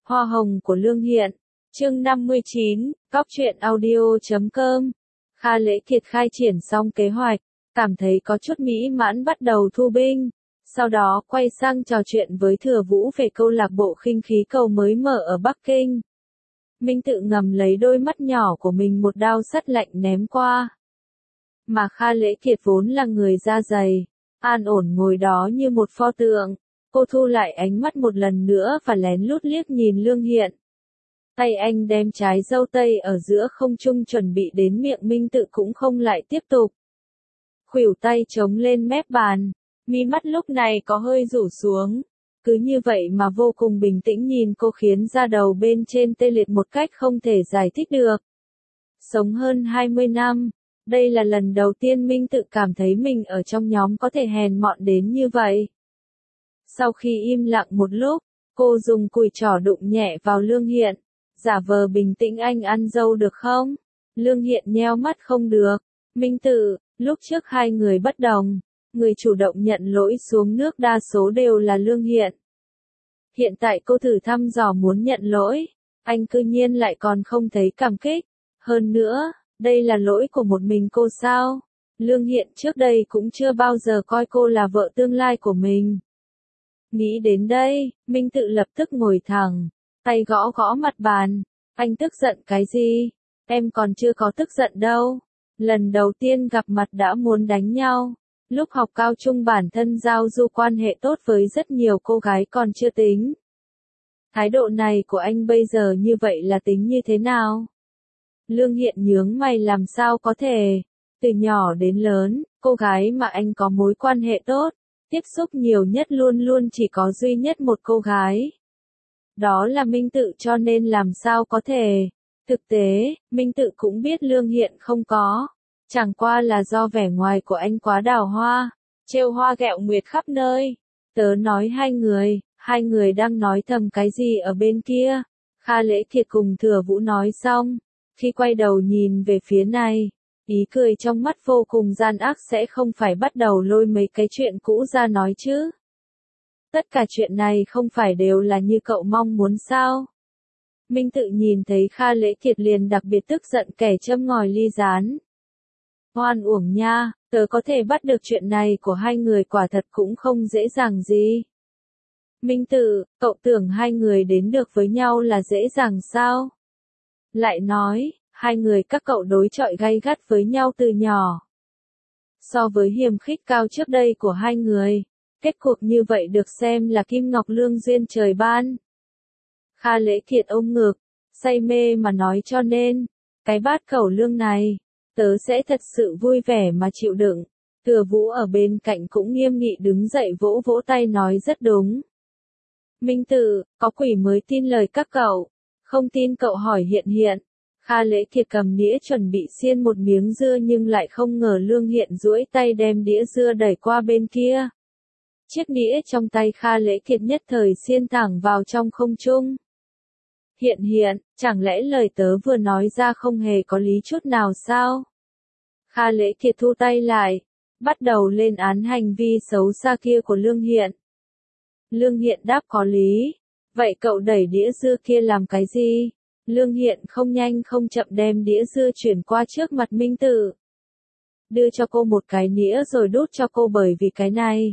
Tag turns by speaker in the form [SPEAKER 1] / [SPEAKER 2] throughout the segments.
[SPEAKER 1] Hoa hồng của Lương Hiện. Chương 59, Cóc truyện audio.com. Kha Lễ Kiệt khai triển xong kế hoạch, cảm thấy có chút mỹ mãn bắt đầu thu binh. Sau đó quay sang trò chuyện với Thừa Vũ về câu lạc bộ khinh khí cầu mới mở ở Bắc Kinh. Minh Tự ngầm lấy đôi mắt nhỏ của mình một đao sắt lạnh ném qua. Mà Kha Lễ Kiệt vốn là người da dày, an ổn ngồi đó như một pho tượng. Cô thu lại ánh mắt một lần nữa và lén lút liếc nhìn Lương Hiện. Tay anh đem trái dâu tây ở giữa không trung chuẩn bị đến miệng Minh Tự cũng không lại tiếp tục. Khuỷu tay chống lên mép bàn, mí mắt lúc này có hơi rủ xuống. Cứ như vậy mà vô cùng bình tĩnh nhìn cô khiến da đầu bên trên tê liệt một cách không thể giải thích được. Sống hơn 20 năm, đây là lần đầu tiên Minh Tự cảm thấy mình ở trong nhóm có thể hèn mọn đến như vậy. Sau khi im lặng một lúc, cô dùng cùi trỏ đụng nhẹ vào Lương Hiện, giả vờ bình tĩnh anh ăn dâu được không? Lương Hiện nheo mắt không được. Minh Tự, lúc trước hai người bất đồng, người chủ động nhận lỗi xuống nước đa số đều là Lương Hiện. Hiện tại cô thử thăm dò muốn nhận lỗi, anh cư nhiên lại còn không thấy cảm kích. Hơn nữa, đây là lỗi của một mình cô sao? Lương Hiện trước đây cũng chưa bao giờ coi cô là vợ tương lai của mình. Nghĩ đến đây, Minh Tự lập tức ngồi thẳng, tay gõ gõ mặt bàn. Anh tức giận cái gì? Em còn chưa có tức giận đâu. Lần đầu tiên gặp mặt đã muốn đánh nhau. Lúc học cao trung bản thân giao du quan hệ tốt với rất nhiều cô gái còn chưa tính. Thái độ này của anh bây giờ như vậy là tính như thế nào? Lương Hiện nhướng mày làm sao có thể. Từ nhỏ đến lớn, cô gái mà anh có mối quan hệ tốt, tiếp xúc nhiều nhất luôn luôn chỉ có duy nhất một cô gái. Đó là Minh Tự cho nên làm sao có thể. Thực tế, Minh Tự cũng biết Lương Hiện không có. Chẳng qua là do vẻ ngoài của anh quá đào hoa, trêu hoa ghẹo nguyệt khắp nơi. Tớ nói hai người đang nói thầm cái gì ở bên kia. Kha Lễ Kiệt cùng Thừa Vũ nói xong, khi quay đầu nhìn về phía này, ý cười trong mắt vô cùng gian ác sẽ không phải bắt đầu lôi mấy cái chuyện cũ ra nói chứ. Tất cả chuyện này không phải đều là như cậu mong muốn sao? Minh Tự nhìn thấy Kha Lễ Kiệt liền đặc biệt tức giận kẻ châm ngòi ly gián. Oan uổng nha, tớ có thể bắt được chuyện này của hai người quả thật cũng không dễ dàng gì. Minh Tự, cậu tưởng hai người đến được với nhau là dễ dàng sao? Lại nói, hai người các cậu đối chọi gay gắt với nhau từ nhỏ. So với hiềm khích cao trước đây của hai người, kết cuộc như vậy được xem là kim ngọc lương duyên trời ban. Kha Lễ Kiệt ôm ngực, say mê mà nói cho nên, cái bát cẩu lương này, tớ sẽ thật sự vui vẻ mà chịu đựng. Thừa Vũ ở bên cạnh cũng nghiêm nghị đứng dậy vỗ vỗ tay nói rất đúng. Minh Tự, có quỷ mới tin lời các cậu, không tin cậu hỏi Hiện Hiện. Kha Lễ Kiệt cầm đĩa chuẩn bị xiên một miếng dưa nhưng lại không ngờ Lương Hiện duỗi tay đem đĩa dưa đẩy qua bên kia. Chiếc đĩa trong tay Kha Lễ Kiệt nhất thời xiên thẳng vào trong không trung. Hiện Hiện, chẳng lẽ lời tớ vừa nói ra không hề có lý chút nào sao? Kha Lễ Kiệt thu tay lại, bắt đầu lên án hành vi xấu xa kia của Lương Hiện. Lương Hiện đáp có lý. Vậy cậu đẩy đĩa dưa kia làm cái gì? Lương Hiện không nhanh không chậm đem đĩa dưa chuyển qua trước mặt Minh Tự. Đưa cho cô một cái nĩa rồi đút cho cô bởi vì cái này.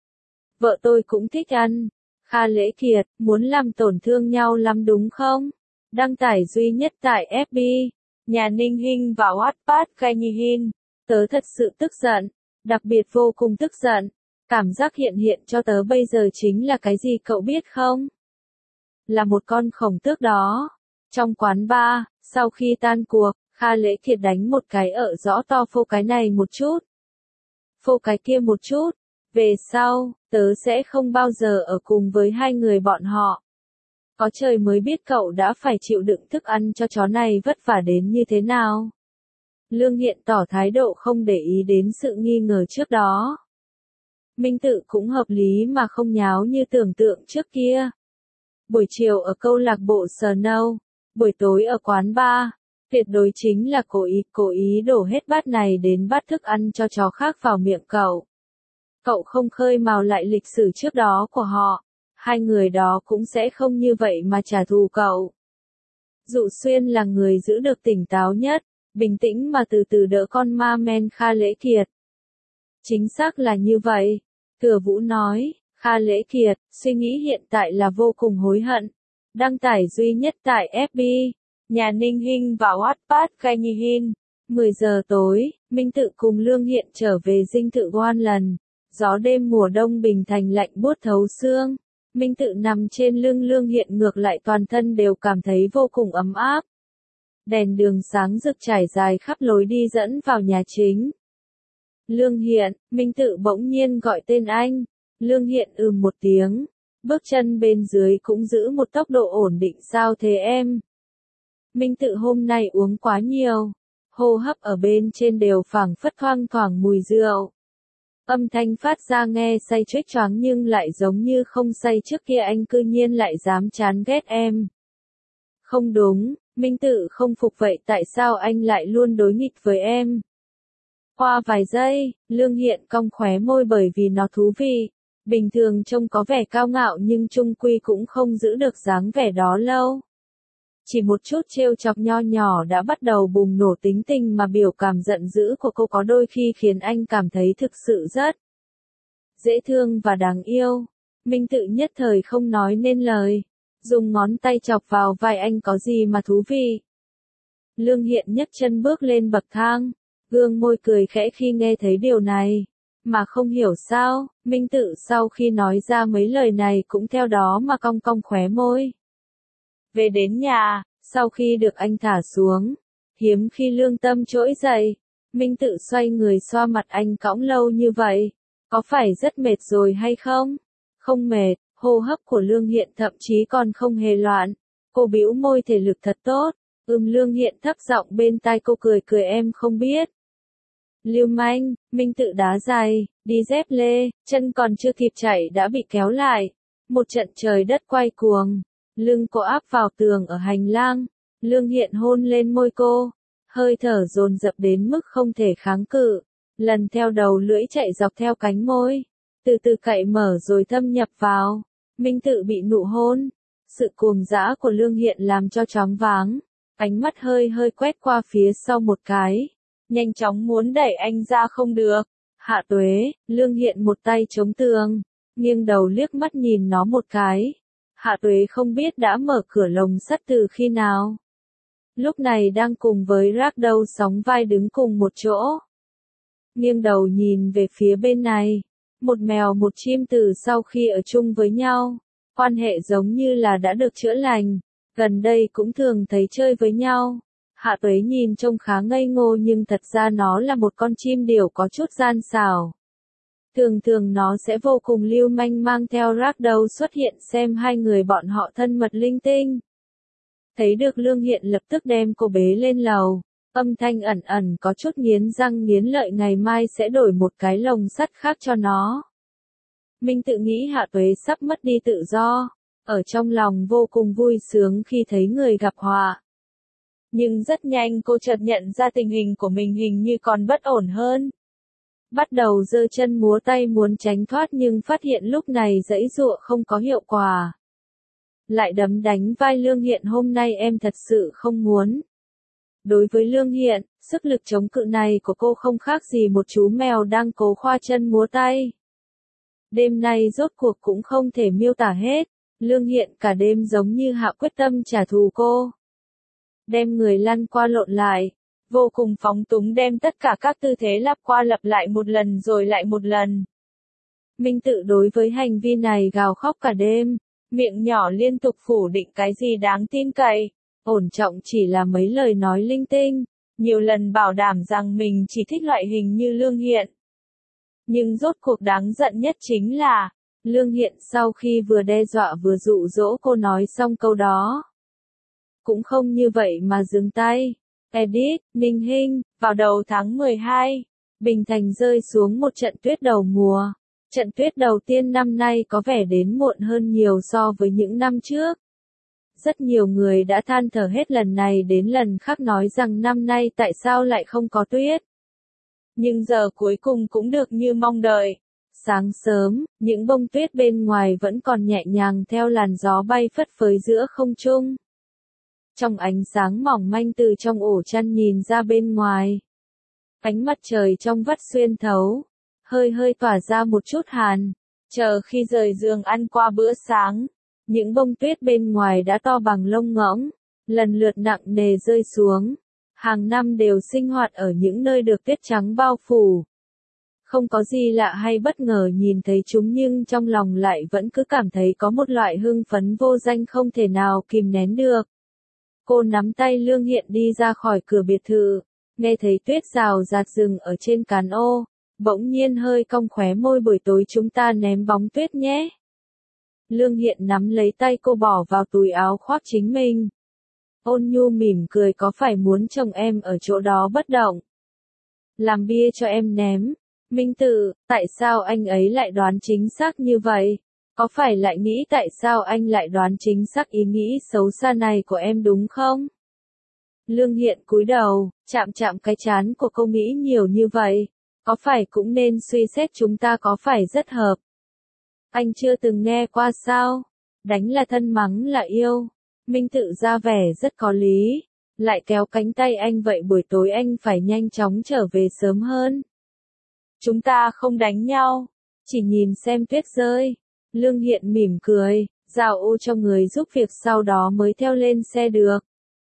[SPEAKER 1] Vợ tôi cũng thích ăn. Kha Lễ Kiệt, muốn làm tổn thương nhau lắm đúng không? Đăng tải duy nhất tại FB, nhà Ninh Hinh và Wattpad Kha Nhi Hin. Tớ thật sự tức giận, đặc biệt vô cùng tức giận. Cảm giác hiện cho tớ bây giờ chính là cái gì cậu biết không? Là một con khổng tước đó. Trong quán bar, sau khi tan cuộc, Kha Lễ Kiệt đánh một cái ở rõ to phô cái này một chút. Phô cái kia một chút. Về sau, tớ sẽ không bao giờ ở cùng với hai người bọn họ. Có trời mới biết cậu đã phải chịu đựng thức ăn cho chó này vất vả đến như thế nào. Lương Hiện tỏ thái độ không để ý đến sự nghi ngờ trước đó. Minh Tự cũng hợp lý mà không nháo như tưởng tượng trước kia. Buổi chiều ở câu lạc bộ Snow, buổi tối ở quán bar, tuyệt đối chính là cố ý đổ hết bát này đến bát thức ăn cho chó khác vào miệng cậu. Cậu không khơi mào lại lịch sử trước đó của họ. hai người đó cũng sẽ không như vậy mà trả thù cậu. Dụ Xuyên là người giữ được tỉnh táo nhất, bình tĩnh mà từ từ đỡ con ma men Kha Lễ Kiệt. Chính xác là như vậy, Thừa Vũ nói, Kha Lễ Kiệt, suy nghĩ hiện tại là vô cùng hối hận. Đăng tải duy nhất tại FB, nhà Ninh Hinh và Wattpad Kha Nhi Hin. 10 giờ tối, Minh Tự cùng Lương Hiện trở về dinh thự Quan lần. Gió đêm mùa đông Bình Thành lạnh buốt thấu xương. Minh Tự nằm trên lưng Lương Hiện ngược lại toàn thân đều cảm thấy vô cùng ấm áp. Đèn đường sáng rực trải dài khắp lối đi dẫn vào nhà chính. Lương Hiện, Minh Tự bỗng nhiên gọi tên anh. Lương Hiện một tiếng. Bước chân bên dưới cũng giữ một tốc độ ổn định. Sao thế em? Minh Tự hôm nay uống quá nhiều. Hô hấp ở bên trên đều phảng phất thoang thoảng mùi rượu. Âm thanh phát ra nghe say choếch choáng nhưng lại giống như không say trước kia. Anh cư nhiên lại dám chán ghét em. Không đúng, Minh Tự không phục vậy tại sao anh lại luôn đối nghịch với em? Qua vài giây, Lương Hiện cong khóe môi bởi vì nó thú vị. Bình thường trông có vẻ cao ngạo nhưng chung quy cũng không giữ được dáng vẻ đó lâu. Chỉ một chút trêu chọc nho nhỏ đã bắt đầu bùng nổ tính tình mà biểu cảm giận dữ của cô có đôi khi khiến anh cảm thấy thực sự rất dễ thương và đáng yêu. Minh Tự nhất thời không nói nên lời. Dùng ngón tay chọc vào vai anh có gì mà thú vị. Lương Hiện nhấc chân bước lên bậc thang. Gương môi cười khẽ khi nghe thấy điều này. Mà không hiểu sao, Minh Tự sau khi nói ra mấy lời này cũng theo đó mà cong cong khóe môi. Về đến nhà, sau khi được anh thả xuống, hiếm khi lương tâm trỗi dậy, Minh Tự xoay người xoa mặt anh cõng lâu như vậy. Có phải rất mệt rồi hay không? Không mệt, hô hấp của Lương Hiện thậm chí còn không hề loạn. Cô bĩu môi thể lực thật tốt. Lương Hiện thấp giọng bên tai cô cười cười em không biết. Lưu manh, Minh Tự đá giày, đi dép lê, chân còn chưa kịp chạy đã bị kéo lại. Một trận trời đất quay cuồng. Lưng cô áp vào tường ở hành lang. Lương Hiện hôn lên môi cô. Hơi thở dồn dập đến mức không thể kháng cự. Lần theo đầu lưỡi chạy dọc theo cánh môi. Từ từ cậy mở rồi thâm nhập vào. Minh Tự bị nụ hôn. Sự cuồng dã của Lương Hiện làm cho choáng váng. Ánh mắt hơi hơi quét qua phía sau một cái. Nhanh chóng muốn đẩy anh ra không được. Hạ Tuế, Lương Hiện một tay chống tường. Nghiêng đầu liếc mắt nhìn nó một cái. Hạ Tuế không biết đã mở cửa lồng sắt từ khi nào. Lúc này đang cùng với Ragdoll sóng vai đứng cùng một chỗ. Nghiêng đầu nhìn về phía bên này. Một mèo một chim từ sau khi ở chung với nhau. Quan hệ giống như là đã được chữa lành. Gần đây cũng thường thấy chơi với nhau. Hạ Tuế nhìn trông khá ngây ngô nhưng thật ra nó là một con chim điểu có chút gian xảo. Thường thường nó sẽ vô cùng lưu manh mang theo Ragdoll xuất hiện xem hai người bọn họ thân mật linh tinh. Thấy được Lương Hiện lập tức đem cô bế lên lầu. Âm thanh ẩn ẩn có chút nghiến răng nghiến lợi ngày mai sẽ đổi một cái lồng sắt khác cho nó. Minh Tự nghĩ Hạ Tuế sắp mất đi tự do. Ở trong lòng vô cùng vui sướng khi thấy người gặp họa. Nhưng rất nhanh cô chợt nhận ra tình hình của mình hình như còn bất ổn hơn. Bắt đầu giơ chân múa tay muốn tránh thoát nhưng phát hiện lúc này giãy giụa không có hiệu quả. Lại đấm đánh vai Lương Hiện hôm nay em thật sự không muốn. Đối với Lương Hiện, sức lực chống cự này của cô không khác gì một chú mèo đang cố khoa chân múa tay. Đêm nay rốt cuộc cũng không thể miêu tả hết. Lương Hiện cả đêm giống như hạ quyết tâm trả thù cô. Đem người lăn qua lộn lại. Vô cùng phóng túng đem tất cả các tư thế lặp qua lặp lại một lần rồi lại một lần. Minh Tự đối với hành vi này gào khóc cả đêm. Miệng nhỏ liên tục phủ định cái gì đáng tin cậy. Ổn trọng chỉ là mấy lời nói linh tinh. Nhiều lần bảo đảm rằng mình chỉ thích loại hình như Lương Hiện. Nhưng rốt cuộc đáng giận nhất chính là, Lương Hiện sau khi vừa đe dọa vừa dụ dỗ cô nói xong câu đó. Cũng không như vậy mà dừng tay. Edit, Ninh Hinh, vào đầu tháng 12, Bình Thành rơi xuống một trận tuyết đầu mùa. Trận tuyết đầu tiên năm nay có vẻ đến muộn hơn nhiều so với những năm trước. Rất nhiều người đã than thở hết lần này đến lần khác nói rằng năm nay tại sao lại không có tuyết. Nhưng giờ cuối cùng cũng được như mong đợi. Sáng sớm, những bông tuyết bên ngoài vẫn còn nhẹ nhàng theo làn gió bay phất phới giữa không trung. Trong ánh sáng mỏng manh từ trong ổ chăn nhìn ra bên ngoài. Ánh mặt trời trong vắt xuyên thấu, hơi hơi tỏa ra một chút hàn. Chờ khi rời giường ăn qua bữa sáng, những bông tuyết bên ngoài đã to bằng lông ngỗng, lần lượt nặng nề rơi xuống. Hàng năm đều sinh hoạt ở những nơi được tuyết trắng bao phủ. Không có gì lạ hay bất ngờ nhìn thấy chúng nhưng trong lòng lại vẫn cứ cảm thấy có một loại hưng phấn vô danh không thể nào kìm nén được. Cô nắm tay Lương Hiện đi ra khỏi cửa biệt thự, nghe thấy tuyết rào rạt rừng ở trên cán ô, bỗng nhiên hơi cong khóe môi buổi tối chúng ta ném bóng tuyết nhé. Lương Hiện nắm lấy tay cô bỏ vào túi áo khoác chính mình. Ôn nhu mỉm cười có phải muốn chồng em ở chỗ đó bất động? Làm bia cho em ném. Minh Tự, tại sao anh ấy lại đoán chính xác như vậy? Có phải lại nghĩ tại sao anh lại đoán chính xác ý nghĩ xấu xa này của em đúng không? Lương Hiện cúi đầu, chạm chạm cái trán của cô nghĩ nhiều như vậy. Có phải cũng nên suy xét chúng ta có phải rất hợp? Anh chưa từng nghe qua sao? Đánh là thân mắng là yêu. Minh Tự ra vẻ rất có lý. Lại kéo cánh tay anh vậy buổi tối anh phải nhanh chóng trở về sớm hơn. Chúng ta không đánh nhau, chỉ nhìn xem tuyết rơi. Lương Hiện mỉm cười, giao ô cho người giúp việc sau đó mới theo lên xe được.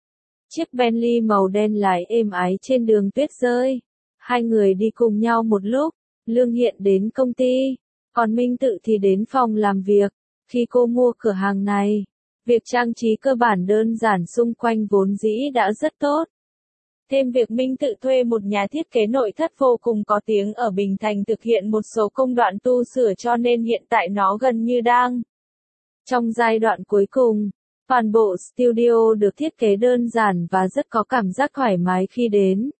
[SPEAKER 1] Chiếc Bentley màu đen lái êm ái trên đường tuyết rơi. Hai người đi cùng nhau một lúc, Lương Hiện đến công ty, còn Minh Tự thì đến phòng làm việc. Khi cô mua cửa hàng này, việc trang trí cơ bản đơn giản xung quanh vốn dĩ đã rất tốt. Thêm việc Minh Tự thuê một nhà thiết kế nội thất vô cùng có tiếng ở Bình Thành thực hiện một số công đoạn tu sửa cho nên hiện tại nó gần như đang trong giai đoạn cuối cùng. Toàn bộ studio được thiết kế đơn giản và rất có cảm giác thoải mái khi đến.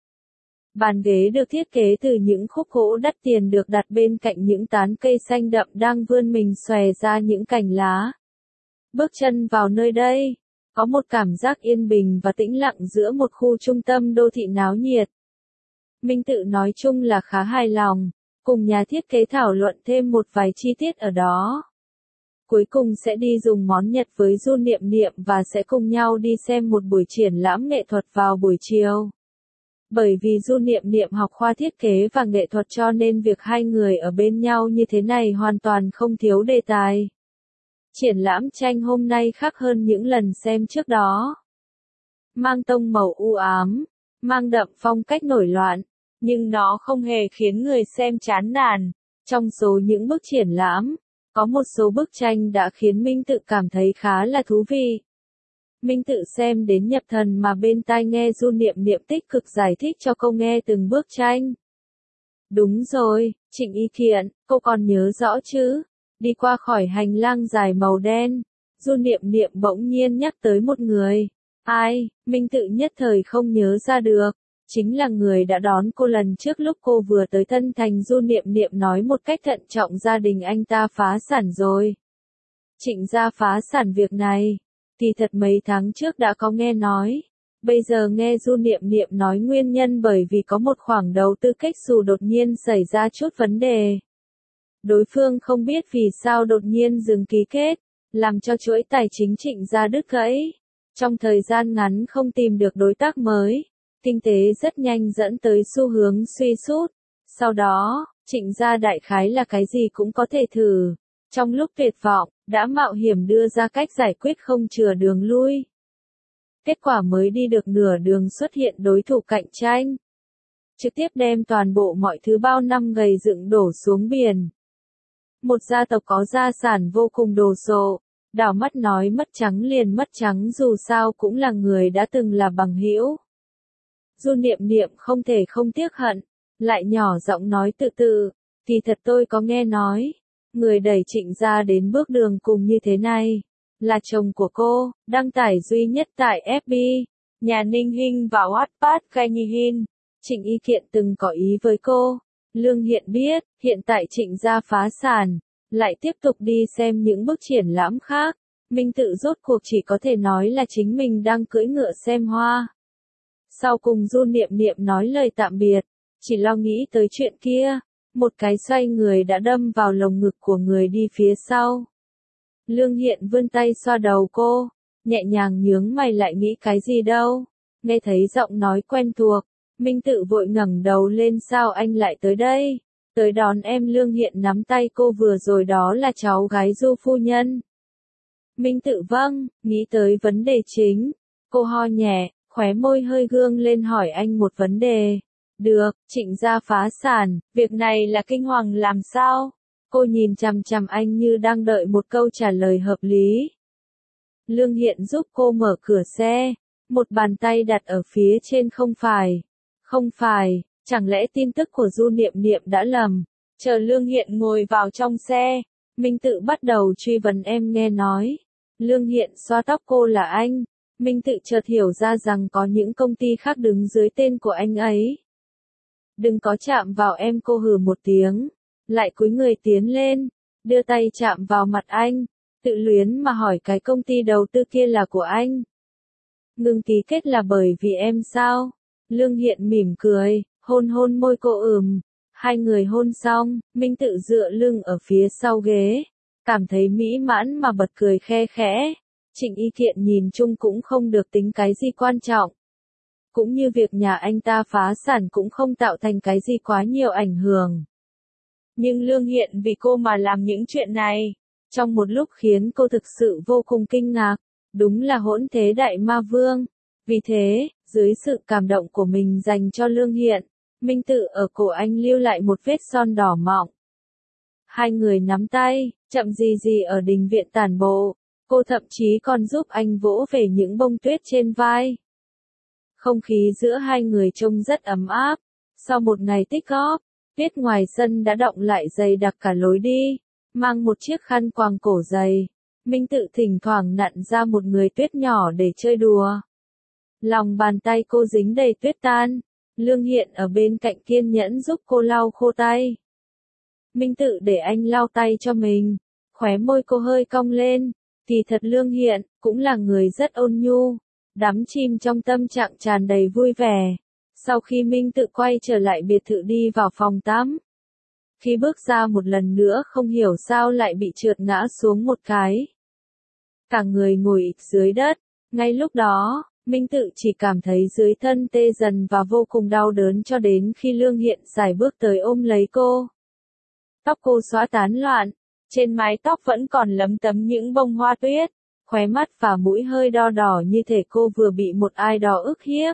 [SPEAKER 1] Bàn ghế được thiết kế từ những khúc gỗ đắt tiền được đặt bên cạnh những tán cây xanh đậm đang vươn mình xòe ra những cành lá. Bước chân vào nơi đây, có một cảm giác yên bình và tĩnh lặng giữa một khu trung tâm đô thị náo nhiệt. Minh Tự nói chung là khá hài lòng, cùng nhà thiết kế thảo luận thêm một vài chi tiết ở đó. Cuối cùng sẽ đi dùng món Nhật với Du Niệm Niệm và sẽ cùng nhau đi xem một buổi triển lãm nghệ thuật vào buổi chiều. Bởi vì Du Niệm Niệm học khoa thiết kế và nghệ thuật cho nên việc hai người ở bên nhau như thế này hoàn toàn không thiếu đề tài. Triển lãm tranh hôm nay khác hơn những lần xem trước đó. Mang tông màu u ám, mang đậm phong cách nổi loạn, nhưng nó không hề khiến người xem chán nản. Trong số những bức triển lãm, có một số bức tranh đã khiến Minh Tự cảm thấy khá là thú vị. Minh Tự xem đến nhập thần mà bên tai nghe Du Niệm Niệm tích cực giải thích cho cô nghe từng bức tranh. Đúng rồi, Trịnh Y Thiện, cô còn nhớ rõ chứ? Đi qua khỏi hành lang dài màu đen, Du Niệm Niệm bỗng nhiên nhắc tới một người. Ai? Minh Tự nhất thời không nhớ ra được. Chính là người đã đón cô lần trước lúc cô vừa tới Tân Thành. Du Niệm Niệm nói một cách thận trọng gia đình anh ta phá sản rồi. Trịnh gia phá sản việc này, thì thật mấy tháng trước đã có nghe nói. Bây giờ nghe Du Niệm Niệm nói nguyên nhân bởi vì có một khoản đầu tư cách xù đột nhiên xảy ra chút vấn đề. Đối phương không biết vì sao đột nhiên dừng ký kết, làm cho chuỗi tài chính Trịnh gia đứt gãy. Trong thời gian ngắn không tìm được đối tác mới, kinh tế rất nhanh dẫn tới xu hướng suy sút. Sau đó, Trịnh gia đại khái là cái gì cũng có thể thử. Trong lúc tuyệt vọng, đã mạo hiểm đưa ra cách giải quyết không chừa đường lui. Kết quả mới đi được nửa đường xuất hiện đối thủ cạnh tranh. Trực tiếp đem toàn bộ mọi thứ bao năm gầy dựng đổ xuống biển. Một gia tộc có gia sản vô cùng đồ sộ, đảo mắt nói mất trắng liền mất trắng dù sao cũng là người đã từng là bằng hữu. Du Niệm Niệm không thể không tiếc hận, lại nhỏ giọng nói tự tự, thì thật tôi có nghe nói, người đẩy Trịnh gia đến bước đường cùng như thế này, là chồng của cô, đăng tải duy nhất tại FB, nhà Ninh Hinh và Wattpad Gai Nhi Hin. Trịnh Y Kiện từng có ý với cô. Lương Hiện biết, hiện tại Trịnh gia phá sản, lại tiếp tục đi xem những bức triển lãm khác. Minh Tự rốt cuộc chỉ có thể nói là chính mình đang cưỡi ngựa xem hoa. Sau cùng Du Niệm Niệm nói lời tạm biệt, chỉ lo nghĩ tới chuyện kia. một cái xoay người đã đâm vào lồng ngực của người đi phía sau. Lương Hiện vươn tay xoa đầu cô, nhẹ nhàng nhướng mày lại nghĩ cái gì đâu. Nghe thấy giọng nói quen thuộc, Minh Tự vội ngẩng đầu lên, sao anh lại tới đây? Tới đón em. Lương Hiện nắm tay cô, vừa rồi đó là cháu gái Du phu nhân. Minh Tự vâng, nghĩ tới vấn đề chính. Cô ho nhẹ, khóe môi hơi gương lên, hỏi anh một vấn đề. Được, Trịnh gia phá sản, việc này là kinh hoàng làm sao? Cô nhìn chằm chằm anh như đang đợi một câu trả lời hợp lý. Lương Hiện giúp cô mở cửa xe, một bàn tay đặt ở phía trên. Không phải, chẳng lẽ tin tức của Du Niệm Niệm đã lầm? Chờ Lương Hiện ngồi vào trong xe, Minh Tự bắt đầu truy vấn, em nghe nói. Lương Hiện xoa tóc cô, là anh. Minh Tự chợt hiểu ra rằng có những công ty khác đứng dưới tên của anh ấy. Đừng có chạm vào em. Cô hừ một tiếng, lại cúi người tiến lên, đưa tay chạm vào mặt anh, tự luyến mà hỏi, cái công ty đầu tư kia là của anh? Ngừng ký kết là bởi vì em sao? Lương Hiện mỉm cười, hôn hôn môi cô. Hai người hôn xong, Minh Tự dựa lưng ở phía sau ghế, cảm thấy mỹ mãn mà bật cười khe khẽ. Trịnh Y Thiện nhìn chung cũng không được tính cái gì quan trọng. Cũng như việc nhà anh ta phá sản cũng không tạo thành cái gì quá nhiều ảnh hưởng. Nhưng Lương Hiện vì cô mà làm những chuyện này, trong một lúc khiến cô thực sự vô cùng kinh ngạc. Đúng là hỗn thế đại ma vương. Vì thế, dưới sự cảm động của mình dành cho Lương Hiện, Minh Tự ở cổ anh lưu lại một vết son đỏ mọng. Hai người nắm tay, chậm gì gì ở đình viện tản bộ. Cô thậm chí còn giúp anh vỗ về những bông tuyết trên vai. Không khí giữa hai người trông rất ấm áp. Sau một ngày tích góp, tuyết ngoài sân đã đọng lại dày đặc cả lối đi. Mang một chiếc khăn quàng cổ dày, Minh Tự thỉnh thoảng nặn ra một người tuyết nhỏ để chơi đùa. Lòng bàn tay cô dính đầy tuyết tan. Lương Hiện ở bên cạnh kiên nhẫn giúp cô lau khô tay. Minh Tự để anh lau tay cho mình. Khóe môi cô hơi cong lên. Kỳ thật Lương Hiện cũng là người rất ôn nhu, đắm chìm trong tâm trạng tràn đầy vui vẻ. Sau khi Minh Tự quay trở lại biệt thự đi vào phòng tắm, khi bước ra một lần nữa không hiểu sao lại bị trượt ngã xuống một cái. Cả người ngồi ịch dưới đất. Ngay lúc đó, Minh Tự chỉ cảm thấy dưới thân tê dần và vô cùng đau đớn, cho đến khi Lương Hiện sải bước tới ôm lấy cô. Tóc cô xõa tán loạn, trên mái tóc vẫn còn lấm tấm những bông hoa tuyết, khóe mắt và mũi hơi đo đỏ như thể cô vừa bị một ai đó ức hiếp.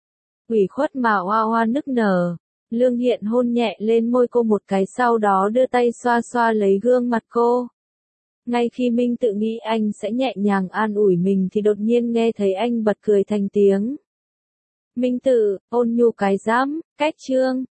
[SPEAKER 1] Ủy khuất mà oa oa nức nở. Lương Hiện hôn nhẹ lên môi cô một cái, sau đó đưa tay xoa xoa lấy gương mặt cô. Ngay khi Minh Tự nghĩ anh sẽ nhẹ nhàng an ủi mình thì đột nhiên nghe thấy anh bật cười thành tiếng. Minh Tự, ôn nhu cái dám, cách chương.